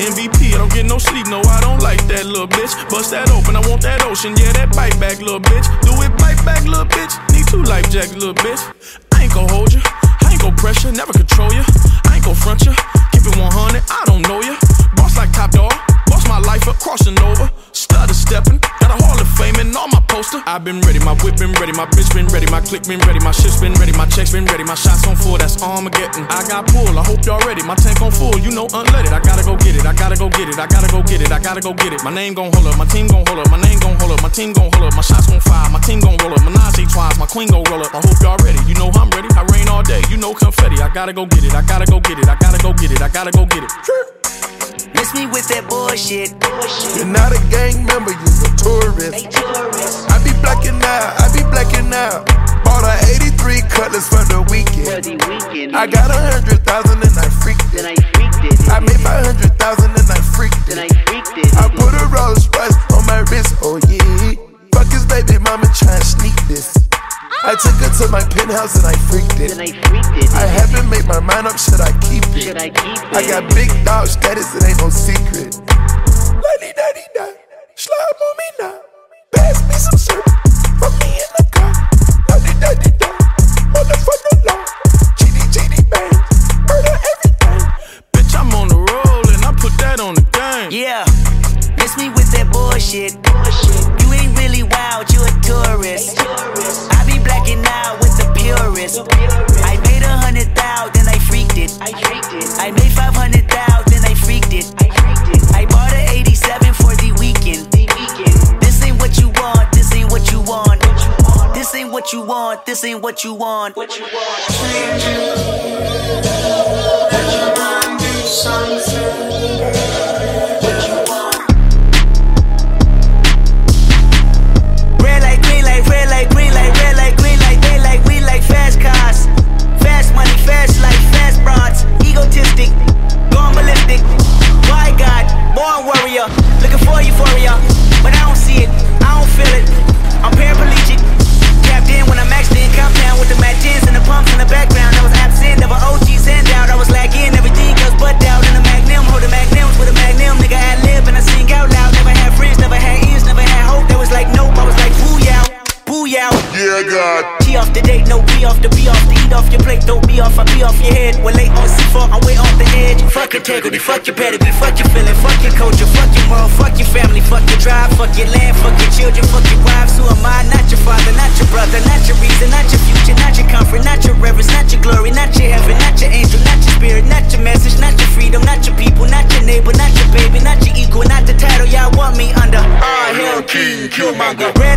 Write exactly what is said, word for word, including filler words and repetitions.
M V P, I don't get no sleep, no, I don't like that little bitch. Bust that open, I want that ocean, yeah, that bite back, little bitch. Do it bite back, little bitch. Need two life jackets, little bitch. I ain't gon' hold you, I ain't gon' pressure, never control you. I ain't gon' front you, keep it one hundred, I don't know you. Boss like Top Dog, boss my life up, crossing over. Stutter stepping, got a Hall of Fame and all my poster. I've been ready, my whip been ready, my bitch been ready, my click been ready, my shit's been ready, my checks been ready, my shots on full, that's Armageddon. I got pull, I hope y'all ready, my tank on full, you know unleaded. I gotta go get it, I gotta go get it, I gotta go get it, I gotta go get it. My name gon' hold up, my team gon' hold up, my name gon' hold up, my team gon' hold up, my shots gon' fire, my team gon' roll up, Menage twice, my queen gon' roll up. I hope y'all ready, you know I'm ready, I rain all day, you know confetti. I gotta go get it, I gotta go get it, I gotta go get it, I gotta go get it. Miss me with that bullshit. You're not a gang member, you're a tourist. I be blacking out, I be blacking out. Bought a eighty-three Cutlass for the weekend. I got a hundred thousand and I freaked it. I made five hundred thousand and I freaked it. I put a Rolls Royce on my wrist, oh yeah. Fuck his baby mama tryna sneak this. I took her to my penthouse and I freaked it. I haven't made my mind up, should I keep it? I got big dog status, it ain't no secret. La-di-da-di-da, slide on me now. Pass me some syrup, put me in the car. La-di-da-di-da, motherfucker law. G D G D bang, murder everything. Bitch, I'm on the roll and I put that on the game. Yeah, miss me with that bullshit. You ain't really wild, you a tourist. I be blacking out with the purist. I paid a hundred thousand, then I freaked it. I made five hundred thousand, then I freaked it. I bought an eighty-seven for the weekend. This ain't what you want, this ain't what you want. This ain't what you want, this ain't what you want. What you want? Change you. Let your mind do something. Egotistic, going ballistic. Why God, born warrior, looking for euphoria, but I don't see it, I don't feel it. I'm paraplegic, tapped in when I'm maxed in. Compound with the matches and the pumps in the background. I was absent, never O G send out. I was lacking, everything goes butt out in the magnum. Hold the magnums with a magnum, nigga ad lib and I sing out loud. Never had friends, never had ears, never had hope. There was like nope, I was like booyah, booyah. Yeah, God. G off the date, no B off the B off the eat off your plate, don't be off, I be off your head. We're late on C four, I'm way off the edge. Fuck integrity, fuck your pedigree, fuck your feeling, fuck your culture, fuck your moral, fuck your family, fuck your drive, fuck your land, fuck your children, fuck your wives. Who am I? Not your father, not your brother, not your reason, not your future, not your comfort, not your reverence, not your glory, not your heaven, not your angel, not your spirit, not your message, not your freedom, not your people, not your neighbor, not your baby, not your equal, not the title y'all want me under. Ah, hell, king, killmonger.